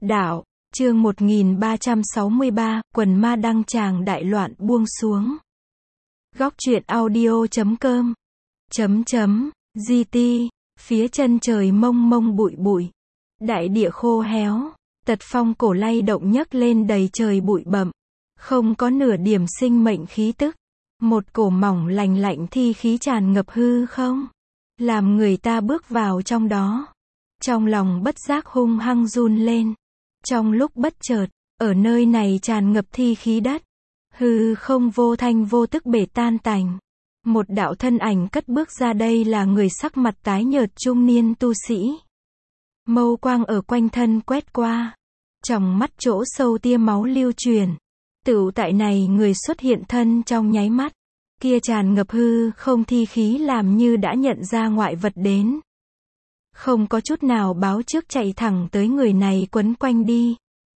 Đạo, chương 1363, quần ma đăng tràng đại loạn buông xuống. Góc truyện audio.com GT, phía chân trời mông mông bụi bụi. Đại địa khô héo, tật phong cổ lay động nhấc lên đầy trời bụi bặm. Không có nửa điểm sinh mệnh khí tức. Một cổ mỏng lành lạnh thi khí tràn ngập hư không. Làm người ta bước vào trong đó. Trong lòng bất giác hung hăng run lên. Trong lúc bất chợt, ở nơi này tràn ngập thi khí đất. Hư không vô thanh vô tức bể tan tành. Một đạo thân ảnh cất bước ra, đây là người sắc mặt tái nhợt trung niên tu sĩ. Mâu quang ở quanh thân quét qua. Trong mắt chỗ sâu tia máu lưu truyền. Tựu tại này người xuất hiện thân trong nháy mắt. Kia tràn ngập hư không thi khí làm như đã nhận ra ngoại vật đến. Không có chút nào báo trước chạy thẳng tới người này quấn quanh đi.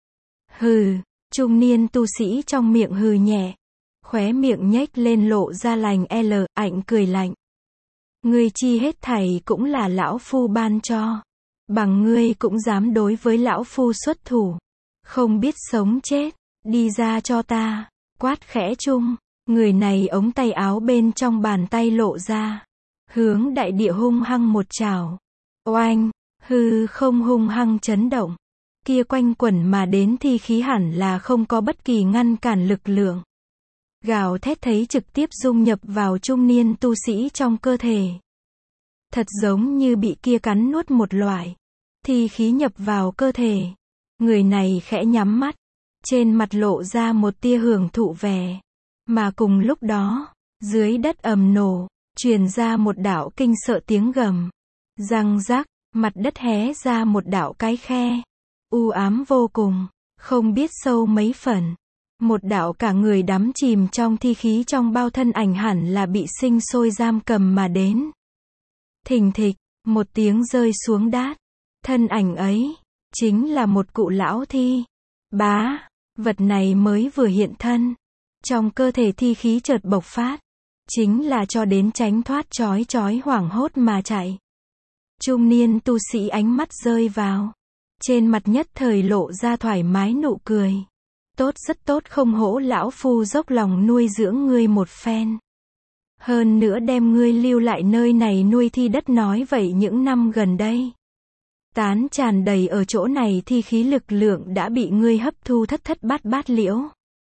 Hừ, trung niên tu sĩ trong miệng hừ nhẹ. Khóe miệng nhếch lên lộ ra lành ảnh cười lạnh. Ngươi chi hết thảy cũng là lão phu ban cho. Bằng ngươi cũng dám đối với lão phu xuất thủ. Không biết sống chết, đi ra cho ta, quát khẽ chung. Người này ống tay áo bên trong bàn tay lộ ra. Hướng đại địa hung hăng một trảo. Oanh, hư không hung hăng chấn động. Kia quanh quẩn mà đến thi khí hẳn là không có bất kỳ ngăn cản lực lượng. Gào thét thấy trực tiếp dung nhập vào trung niên tu sĩ trong cơ thể. Thật giống như bị kia cắn nuốt một loại. Thi khí nhập vào cơ thể. Người này khẽ nhắm mắt. Trên mặt lộ ra một tia hưởng thụ vẻ. Mà cùng lúc đó, dưới đất ầm nổ, truyền ra một đạo kinh sợ tiếng gầm. Răng rắc, mặt đất hé ra một đạo cái khe. U ám vô cùng, không biết sâu mấy phần. Một đạo cả người đắm chìm trong thi khí trong bao thân ảnh hẳn là bị sinh sôi giam cầm mà đến. Thình thịch, một tiếng rơi xuống đát. Thân ảnh ấy, chính là một cụ lão thi. Bá, vật này mới vừa hiện thân. Trong cơ thể thi khí chợt bộc phát. Chính là cho đến tránh thoát chói hoảng hốt mà chạy. Trung niên tu sĩ ánh mắt rơi vào. Trên mặt nhất thời lộ ra thoải mái nụ cười. Tốt, rất tốt, không hổ lão phu dốc lòng nuôi dưỡng ngươi một phen. Hơn nữa đem ngươi lưu lại nơi này nuôi thi đất, nói vậy những năm gần đây. Tán tràn đầy ở chỗ này thi khí lực lượng đã bị ngươi hấp thu thất bát liễu.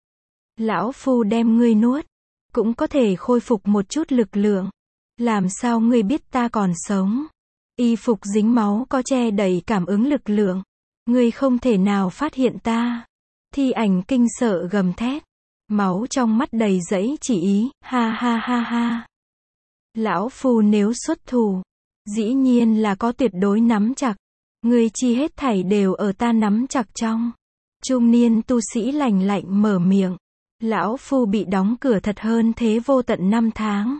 Lão phu đem ngươi nuốt. Cũng có thể khôi phục một chút lực lượng. Làm sao ngươi biết ta còn sống? Y phục dính máu có che đậy cảm ứng lực lượng. Ngươi không thể nào phát hiện ta. Thi ảnh kinh sợ gầm thét. Máu trong mắt đầy dẫy chỉ ý, ha. Lão phu nếu xuất thủ, dĩ nhiên là có tuyệt đối nắm chặt. Ngươi chi hết thảy đều ở ta nắm chặt trong. Trung niên tu sĩ lạnh lạnh mở miệng. Lão phu bị đóng cửa thật hơn thế vô tận 5 tháng.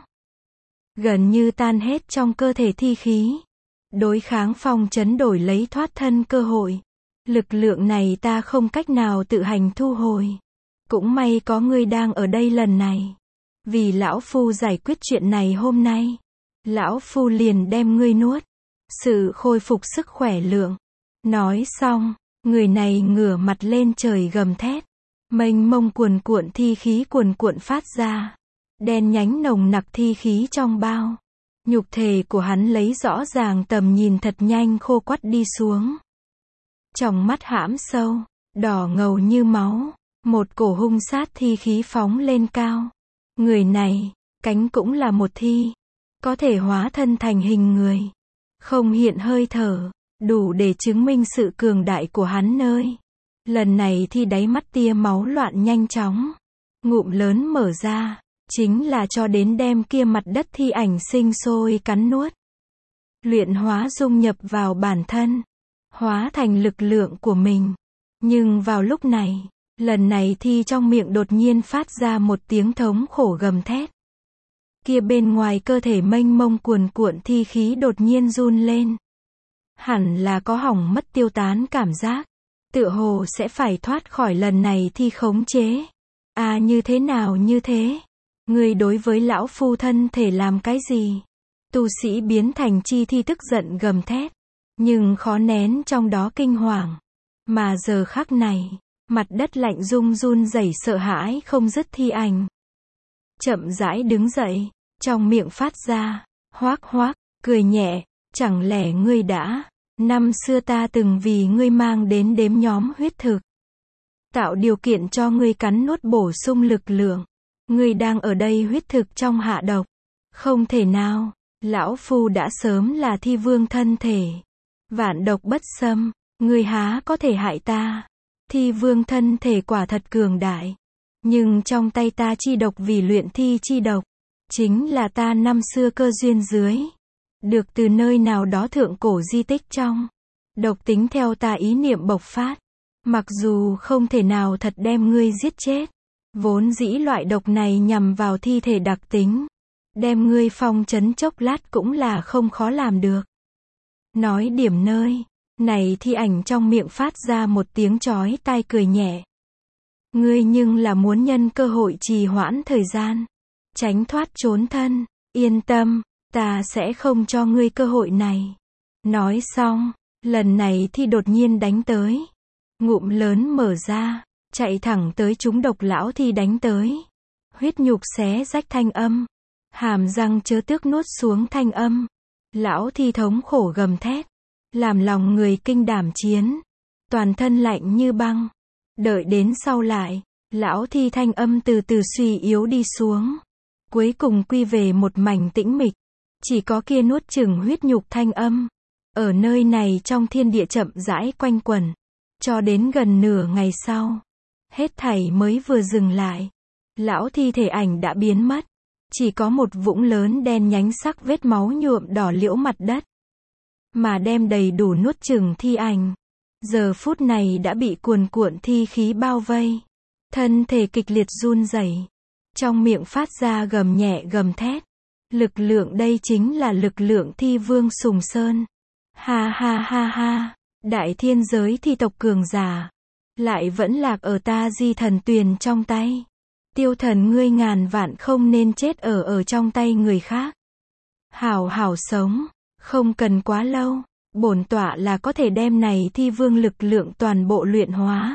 Gần như tan hết trong cơ thể thi khí. Đối kháng phong chấn đổi lấy thoát thân cơ hội. Lực lượng này ta không cách nào tự hành thu hồi. Cũng may có ngươi đang ở đây lần này. Vì lão phu giải quyết chuyện này hôm nay. Lão phu liền đem ngươi nuốt. Sự khôi phục sức khỏe lượng. Nói xong, người này ngửa mặt lên trời gầm thét. Mênh mông cuồn cuộn thi khí cuồn cuộn phát ra. Đen nhánh nồng nặc thi khí trong bao. Nhục thể của hắn lấy rõ ràng tầm nhìn thật nhanh khô quắt đi xuống. Trong mắt hãm sâu, đỏ ngầu như máu. Một cổ hung sát thi khí phóng lên cao. Người này, cánh cũng là một thi. Có thể hóa thân thành hình người. Không hiện hơi thở, đủ để chứng minh sự cường đại của hắn nơi. Lần này thi đáy mắt tia máu loạn nhanh chóng. Ngụm lớn mở ra, chính là cho đến đem kia mặt đất thi ảnh sinh sôi cắn nuốt. Luyện hóa dung nhập vào bản thân. Hóa thành lực lượng của mình. Nhưng vào lúc này, lần này thi trong miệng đột nhiên phát ra một tiếng thống khổ gầm thét. Kia bên ngoài cơ thể mênh mông cuồn cuộn thi khí đột nhiên run lên. Hẳn là có hỏng mất tiêu tán cảm giác. Tựa hồ sẽ phải thoát khỏi lần này thi khống chế. À, như thế nào như thế? Ngươi đối với lão phu thân thể làm cái gì? Tu sĩ biến thành chi thi tức giận gầm thét. Nhưng khó nén trong đó kinh hoàng. Mà giờ khắc này, mặt đất lạnh rung run rẩy sợ hãi không dứt thi ảnh. Chậm rãi đứng dậy, trong miệng phát ra, hoác hoác, cười nhẹ, chẳng lẽ ngươi đã, năm xưa ta từng vì ngươi mang đến đếm nhóm huyết thực. Tạo điều kiện cho ngươi cắn nuốt bổ sung lực lượng. Ngươi đang ở đây huyết thực trong hạ độc. Không thể nào, lão phu đã sớm là thi vương thân thể. Vạn độc bất xâm, ngươi há có thể hại ta. Thi vương thân thể quả thật cường đại. Nhưng trong tay ta chi độc vì luyện thi chi độc. Chính là ta năm xưa cơ duyên dưới. Được từ nơi nào đó thượng cổ di tích trong. Độc tính theo ta ý niệm bộc phát. Mặc dù không thể nào thật đem ngươi giết chết. Vốn dĩ loại độc này nhằm vào thi thể đặc tính. Đem ngươi phong trấn chốc lát cũng là không khó làm được. Nói điểm nơi. Này thi ảnh trong miệng phát ra một tiếng chói tai cười nhẹ. Ngươi nhưng là muốn nhân cơ hội trì hoãn thời gian. Tránh thoát trốn thân. Yên tâm, ta sẽ không cho ngươi cơ hội này. Nói xong, lần này thi đột nhiên đánh tới. Ngụm lớn mở ra, chạy thẳng tới chúng độc lão thi đánh tới. Huyết nhục xé rách thanh âm. Hàm răng chớ tước nuốt xuống thanh âm. Lão thi thống khổ gầm thét. Làm lòng người kinh đảm chiến. Toàn thân lạnh như băng. Đợi đến sau lại, lão thi thanh âm từ từ suy yếu đi xuống. Cuối cùng quy về một mảnh tĩnh mịch. Chỉ có kia nuốt chửng huyết nhục thanh âm. Ở nơi này trong thiên địa chậm rãi quanh quẩn. Cho đến gần nửa ngày sau. Hết thảy mới vừa dừng lại. Lão thi thể ảnh đã biến mất. Chỉ có một vũng lớn đen nhánh sắc vết máu nhuộm đỏ liễu mặt đất. Mà đem đầy đủ nuốt chửng thi ảnh. Giờ phút này đã bị cuồn cuộn thi khí bao vây. Thân thể kịch liệt run rẩy. Trong miệng phát ra gầm nhẹ gầm thét. Lực lượng đây chính là lực lượng thi vương Sùng Sơn. Ha ha ha ha. Đại thiên giới thi tộc cường giả. Lại vẫn lạc ở ta di thần tuyền trong tay. Tiêu thần ngươi ngàn vạn không nên chết ở trong tay người khác. Hảo hảo sống. Không cần quá lâu. Bổn tọa là có thể đem này thi vương lực lượng toàn bộ luyện hóa.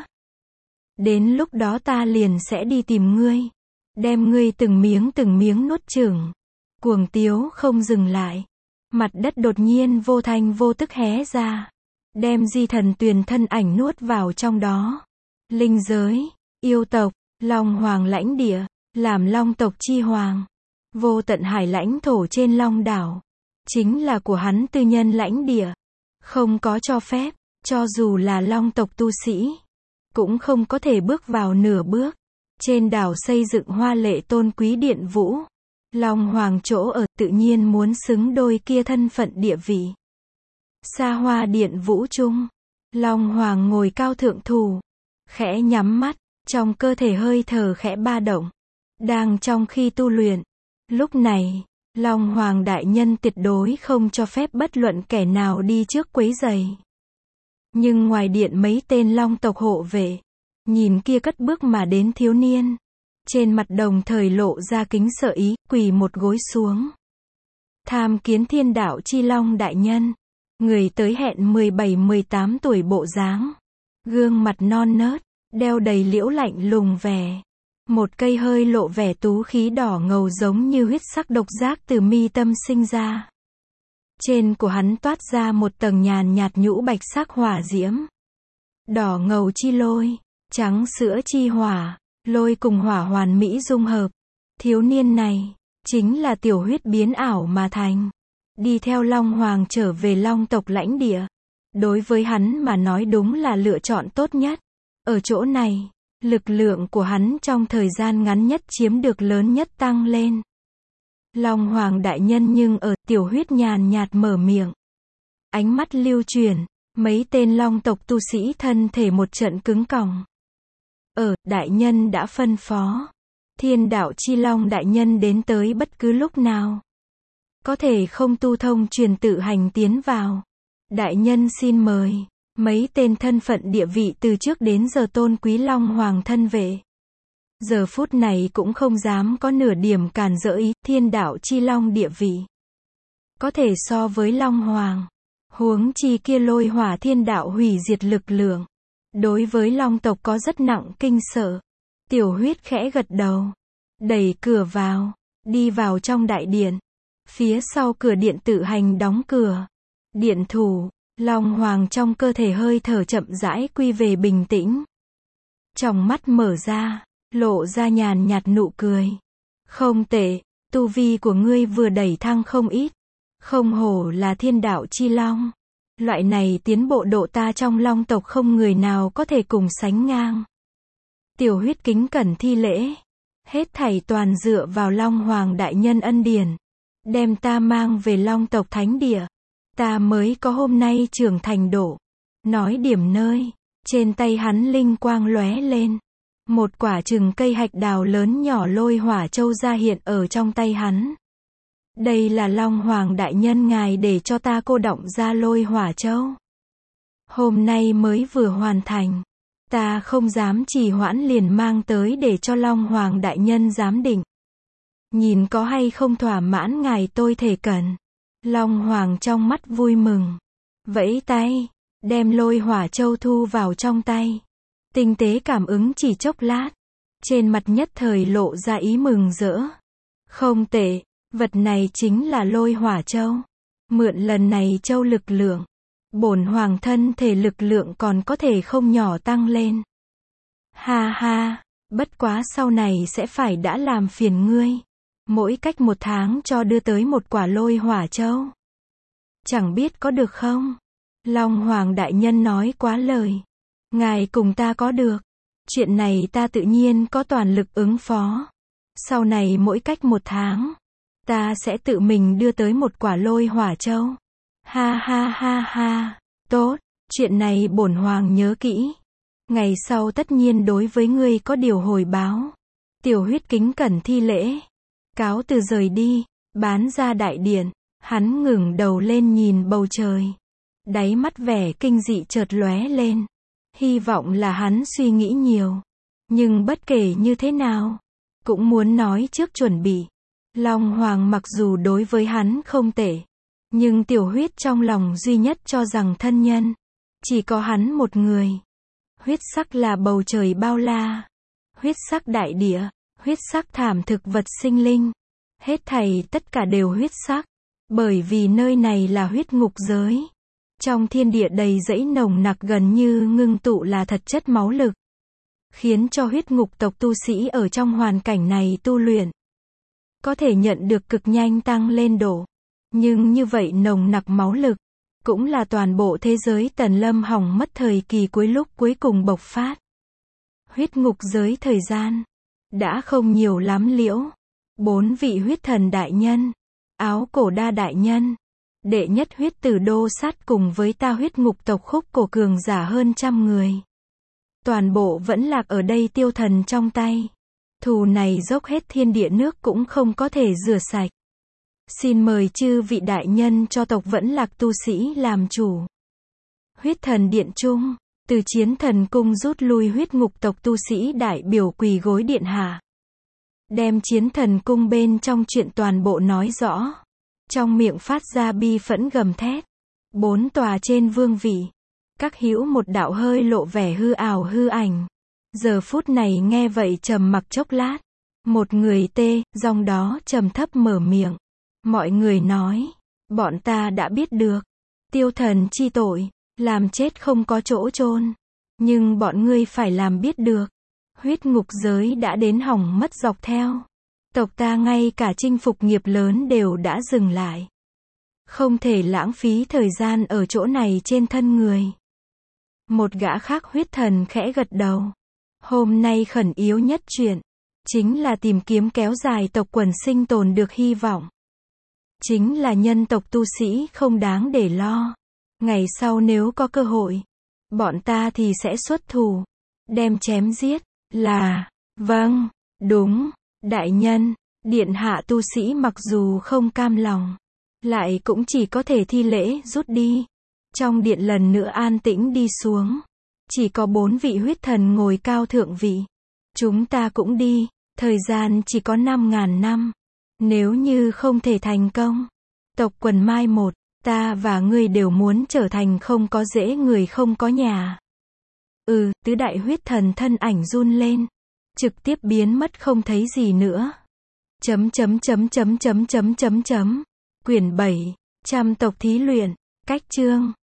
Đến lúc đó ta liền sẽ đi tìm ngươi. Đem ngươi từng miếng nuốt chửng. Cuồng tiếu không dừng lại. Mặt đất đột nhiên vô thanh vô tức hé ra. Đem di thần tuyền thân ảnh nuốt vào trong đó. Linh giới, yêu tộc, Long Hoàng lãnh địa, làm Long tộc chi hoàng. Vô tận hải lãnh thổ trên Long đảo. Chính là của hắn tư nhân lãnh địa. Không có cho phép, cho dù là Long tộc tu sĩ. Cũng không có thể bước vào nửa bước. Trên đảo xây dựng hoa lệ tôn quý điện vũ. Long Hoàng chỗ ở tự nhiên muốn xứng đôi kia thân phận địa vị. Xa hoa điện vũ trung. Long Hoàng ngồi cao thượng thủ. Khẽ nhắm mắt, trong cơ thể hơi thở khẽ ba động. Đang trong khi tu luyện. Lúc này, Long Hoàng đại nhân tuyệt đối không cho phép bất luận kẻ nào đi trước quấy rầy. Nhưng ngoài điện mấy tên Long tộc hộ vệ. Nhìn kia cất bước mà đến thiếu niên. Trên mặt đồng thời lộ ra kính sợ ý, quỳ một gối xuống. Tham kiến thiên đạo chi Long đại nhân. Người tới hẹn 17-18 tuổi bộ dáng. Gương mặt non nớt, đeo đầy liễu lạnh lùng vẻ. Một cây hơi lộ vẻ tú khí đỏ ngầu giống như huyết sắc độc giác từ mi tâm sinh ra. Trên của hắn toát ra một tầng nhàn nhạt nhũ bạch sắc hỏa diễm. Đỏ ngầu chi lôi, trắng sữa chi hỏa, lôi cùng hỏa hoàn mỹ dung hợp. Thiếu niên này, chính là tiểu huyết biến ảo mà thành. Đi theo Long Hoàng trở về Long tộc lãnh địa. Đối với hắn mà nói đúng là lựa chọn tốt nhất. Ở chỗ này, lực lượng của hắn trong thời gian ngắn nhất chiếm được lớn nhất tăng lên. Long Hoàng đại nhân nhưng ở tiểu huyết nhàn nhạt mở miệng. Ánh mắt lưu chuyển, mấy tên Long tộc tu sĩ thân thể một trận cứng còng. Đại nhân đã phân phó. Thiên đạo chi Long đại nhân đến tới bất cứ lúc nào. Có thể không tu thông truyền tự hành tiến vào. Đại nhân xin mời. Mấy tên thân phận địa vị từ trước đến giờ tôn quý Long Hoàng thân vệ. Giờ phút này cũng không dám có nửa điểm cản rỡ ý, thiên đạo chi Long địa vị. Có thể so với Long Hoàng. Huống chi kia lôi hỏa thiên đạo hủy diệt lực lượng. đối với Long tộc có rất nặng kinh sợ. Tiểu Huyết khẽ gật đầu, đẩy cửa vào, đi vào trong đại điện. Phía sau cửa điện tự hành đóng cửa. Điện thủ, Long Hoàng trong cơ thể hơi thở chậm rãi quy về bình tĩnh. Tròng mắt mở ra, lộ ra nhàn nhạt nụ cười. Không tệ, tu vi của ngươi vừa đẩy thăng không ít. Không hổ là thiên đạo chi long. Loại này tiến bộ độ ta trong Long tộc không người nào có thể cùng sánh ngang. Tiểu Huyết kính cẩn thi lễ. Hết thảy toàn dựa vào Long Hoàng đại nhân ân điển. Đem ta mang về Long tộc thánh địa. Ta mới có hôm nay trưởng thành độ. Nói điểm nơi. Trên tay hắn linh quang lóe lên. Một quả chừng cây hạch đào lớn nhỏ lôi hỏa châu ra hiện ở trong tay hắn. Đây là Long Hoàng đại nhân ngài để cho ta cô đọng ra lôi hỏa châu. Hôm nay mới vừa hoàn thành. Ta không dám trì hoãn liền mang tới để cho Long Hoàng đại nhân giám định. Nhìn có hay không thỏa mãn ngài tôi thể cần. Long Hoàng trong mắt vui mừng. Vẫy tay, đem lôi hỏa châu thu vào trong tay. Tinh tế cảm ứng chỉ chốc lát. Trên mặt nhất thời lộ ra ý mừng rỡ. Không tệ, vật này chính là lôi hỏa châu. Mượn lần này châu lực lượng. Bổn hoàng thân thể lực lượng còn có thể không nhỏ tăng lên. Ha ha, bất quá sau này sẽ phải đã làm phiền ngươi. Mỗi cách 1 tháng cho đưa tới một quả lôi hỏa châu. Chẳng biết có được không? Long Hoàng đại nhân nói quá lời. Ngài cùng ta có được. Chuyện này ta tự nhiên có toàn lực ứng phó. Sau này mỗi cách 1 tháng, ta sẽ tự mình đưa tới một quả lôi hỏa châu. Ha ha ha ha, tốt, chuyện này bổn hoàng nhớ kỹ. Ngày sau tất nhiên đối với ngươi có điều hồi báo. Tiểu Huyết kính cẩn thi lễ. Cáo từ rời đi, bán ra đại điện. Hắn ngẩng đầu lên nhìn bầu trời. Đáy mắt vẻ kinh dị chợt lóe lên. Hy vọng là hắn suy nghĩ nhiều. Nhưng bất kể như thế nào, cũng muốn nói trước chuẩn bị. Long Hoàng mặc dù đối với hắn không tệ, nhưng Tiểu Huyết trong lòng duy nhất cho rằng thân nhân chỉ có hắn một người. Huyết sắc là bầu trời bao la, huyết sắc đại địa, huyết sắc thảm thực vật sinh linh. Hết thảy tất cả đều huyết sắc, bởi vì nơi này là huyết ngục giới. Trong thiên địa đầy dẫy nồng nặc gần như ngưng tụ là thật chất máu lực, khiến cho huyết ngục tộc tu sĩ ở trong hoàn cảnh này tu luyện có thể nhận được cực nhanh tăng lên độ. Nhưng như vậy nồng nặc máu lực cũng là toàn bộ thế giới Tần Lâm hỏng mất thời kỳ cuối lúc cuối cùng bộc phát. Huyết ngục giới thời gian đã không nhiều lắm liễu. 4 vị huyết thần đại nhân, áo cổ đa đại nhân, đệ nhất huyết tử đô sát cùng với ta huyết ngục tộc khúc cổ cường giả hơn 100 người. Toàn bộ vẫn lạc ở đây tiêu thần trong tay. Thù này dốc hết thiên địa nước cũng không có thể rửa sạch. Xin mời chư vị đại nhân cho tộc vẫn lạc tu sĩ làm chủ. Huyết thần điện trung, từ chiến thần cung rút lui huyết ngục tộc tu sĩ đại biểu quỳ gối điện hạ. Đem chiến thần cung bên trong chuyện toàn bộ nói rõ. Trong miệng phát ra bi phẫn gầm thét. 4 tòa trên vương vị. Các hữu một đạo hơi lộ vẻ hư ảo hư ảnh. Giờ phút này nghe vậy trầm mặc chốc lát. Một người dòng đó trầm thấp mở miệng. Mọi người nói, bọn ta đã biết được. Tiêu thần chi tội, làm chết không có chỗ chôn. Nhưng bọn ngươi phải làm biết được. Huyết ngục giới đã đến hỏng mất dọc theo. Tộc ta ngay cả chinh phục nghiệp lớn đều đã dừng lại. Không thể lãng phí thời gian ở chỗ này trên thân người. Một gã khác huyết thần khẽ gật đầu. Hôm nay khẩn yếu nhất chuyện, chính là tìm kiếm kéo dài tộc quần sinh tồn được hy vọng. Chính là nhân tộc tu sĩ không đáng để lo. Ngày sau nếu có cơ hội, bọn ta thì sẽ xuất thủ, đem chém giết. Là, vâng, đúng, đại nhân. Điện hạ tu sĩ mặc dù không cam lòng, lại cũng chỉ có thể thi lễ rút đi. Trong điện lần nữa an tĩnh đi xuống. Chỉ có 4 vị huyết thần ngồi cao thượng vị. Chúng ta cũng đi, thời gian chỉ có 5.000 năm. Nếu như không thể thành công, tộc quần mai một, ta và ngươi đều muốn trở thành không có rễ người không có nhà. Tứ đại huyết thần thân ảnh run lên. Trực tiếp biến mất không thấy gì nữa. Quyển 7. Trăm tộc thí luyện. Cách chương.